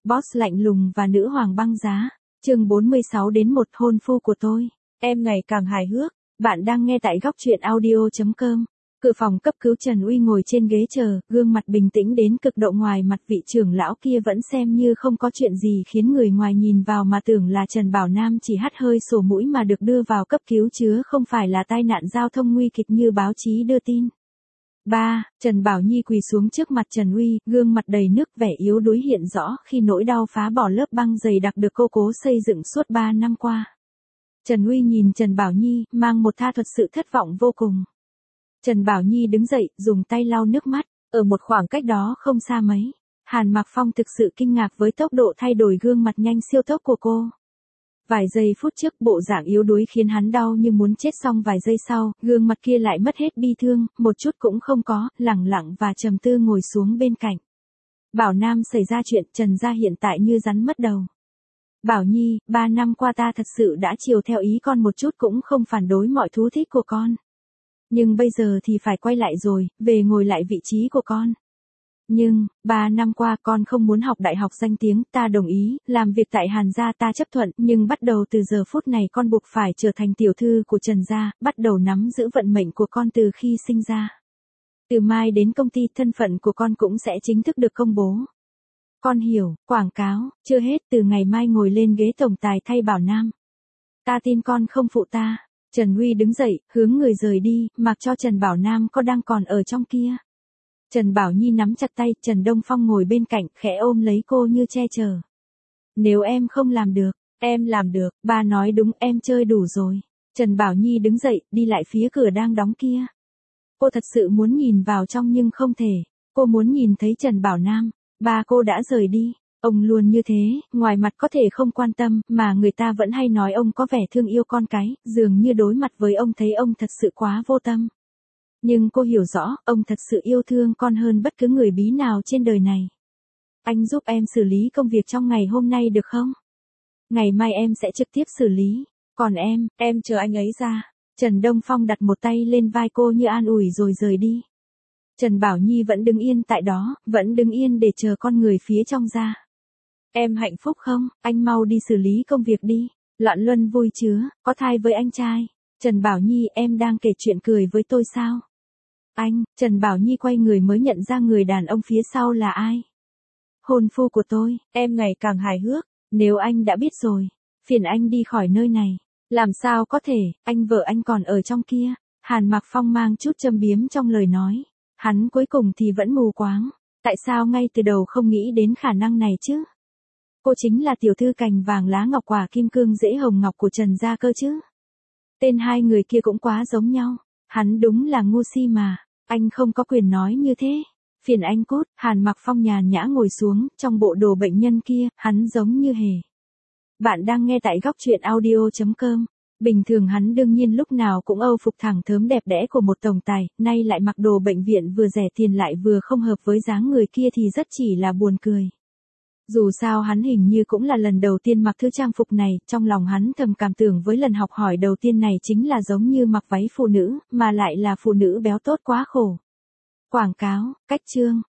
Boss lạnh lùng và nữ hoàng băng giá. Chương 46 đến 1 hôn phu của tôi. Em ngày càng hài hước. Bạn đang nghe tại góc truyện audio.com. Cửa phòng cấp cứu Trần Uy ngồi trên ghế chờ, gương mặt bình tĩnh đến cực độ, ngoài mặt vị trưởng lão kia vẫn xem như không có chuyện gì, khiến người ngoài nhìn vào mà tưởng là Trần Bảo Nam chỉ hắt hơi sổ mũi mà được đưa vào cấp cứu chứ không phải là tai nạn giao thông nguy kịch như báo chí đưa tin. Trần Bảo Nhi quỳ xuống trước mặt Trần Uy, gương mặt đầy nước, vẻ yếu đuối hiện rõ khi nỗi đau phá bỏ lớp băng dày đặc được cô cố xây dựng suốt 3 năm qua. Trần Uy nhìn Trần Bảo Nhi, mang một tha thuật sự thất vọng vô cùng. Trần Bảo Nhi đứng dậy, dùng tay lau nước mắt, ở một khoảng cách đó không xa mấy. Hàn Mặc Phong thực sự kinh ngạc với tốc độ thay đổi gương mặt nhanh siêu tốc của cô. Vài giây phút trước bộ dạng yếu đuối khiến hắn đau như muốn chết, xong vài giây sau, gương mặt kia lại mất hết bi thương, một chút cũng không có, lẳng lặng và trầm tư ngồi xuống bên cạnh. Bảo Nam, xảy ra chuyện, Trần gia hiện tại như rắn mất đầu. Bảo Nhi, 3 năm qua ta thật sự đã chiều theo ý con một chút, cũng không phản đối mọi thú thích của con. Nhưng bây giờ thì phải quay lại rồi, về ngồi lại vị trí của con. Nhưng, 3 năm qua con không muốn học đại học danh tiếng, ta đồng ý, làm việc tại Hàn gia ta chấp thuận, nhưng bắt đầu từ giờ phút này con buộc phải trở thành tiểu thư của Trần gia, bắt đầu nắm giữ vận mệnh của con từ khi sinh ra. Từ mai đến công ty, thân phận của con cũng sẽ chính thức được công bố. Con hiểu, quảng cáo, chưa hết, từ ngày mai ngồi lên ghế tổng tài thay Bảo Nam. Ta tin con không phụ ta. Trần Huy đứng dậy, hướng người rời đi, mặc cho Trần Bảo Nam có đang còn ở trong kia. Trần Bảo Nhi nắm chặt tay, Trần Đông Phong ngồi bên cạnh, khẽ ôm lấy cô như che chở. Nếu em không làm được, em làm được, ba nói đúng, em chơi đủ rồi. Trần Bảo Nhi đứng dậy, đi lại phía cửa đang đóng kia. Cô thật sự muốn nhìn vào trong nhưng không thể, cô muốn nhìn thấy Trần Bảo Nam, ba cô đã rời đi. Ông luôn như thế, ngoài mặt có thể không quan tâm, mà người ta vẫn hay nói ông có vẻ thương yêu con cái, dường như đối mặt với ông thấy ông thật sự quá vô tâm. Nhưng cô hiểu rõ, ông thật sự yêu thương con hơn bất cứ người bí nào trên đời này. Anh giúp em xử lý công việc trong ngày hôm nay được không? Ngày mai em sẽ trực tiếp xử lý, còn em chờ anh ấy ra. Trần Đông Phong đặt một tay lên vai cô như an ủi rồi rời đi. Trần Bảo Nhi vẫn đứng yên tại đó, vẫn đứng yên để chờ con người phía trong ra. Em hạnh phúc không? Anh mau đi xử lý công việc đi. Loạn Luân vui chứa, có thai với anh trai. Trần Bảo Nhi, em đang kể chuyện cười với tôi sao? Anh, Trần Bảo Nhi quay người mới nhận ra người đàn ông phía sau là ai. Hôn phu của tôi, em ngày càng hài hước. Nếu anh đã biết rồi, phiền anh đi khỏi nơi này. Làm sao có thể, anh vợ anh còn ở trong kia. Hàn Mặc Phong mang chút châm biếm trong lời nói. Hắn cuối cùng thì vẫn mù quáng. Tại sao ngay từ đầu không nghĩ đến khả năng này chứ? Cô chính là tiểu thư cành vàng lá ngọc quả kim cương rễ hồng ngọc của Trần gia cơ chứ. Tên hai người kia cũng quá giống nhau. Hắn đúng là ngu si mà. Anh không có quyền nói như thế. Phiền anh cút. Hàn Mặc Phong nhàn nhã ngồi xuống, trong bộ đồ bệnh nhân kia, hắn giống như hề. Bạn đang nghe tại góc truyện audio.com. Bình thường hắn đương nhiên lúc nào cũng âu phục thẳng thớm đẹp đẽ của một tổng tài, nay lại mặc đồ bệnh viện vừa rẻ tiền lại vừa không hợp với dáng người kia thì rất chỉ là buồn cười. Dù sao hắn hình như cũng là lần đầu tiên mặc thứ trang phục này, trong lòng hắn thầm cảm tưởng với lần học hỏi đầu tiên này chính là giống như mặc váy phụ nữ, mà lại là phụ nữ béo tốt quá khổ. Quảng cáo, cách chương,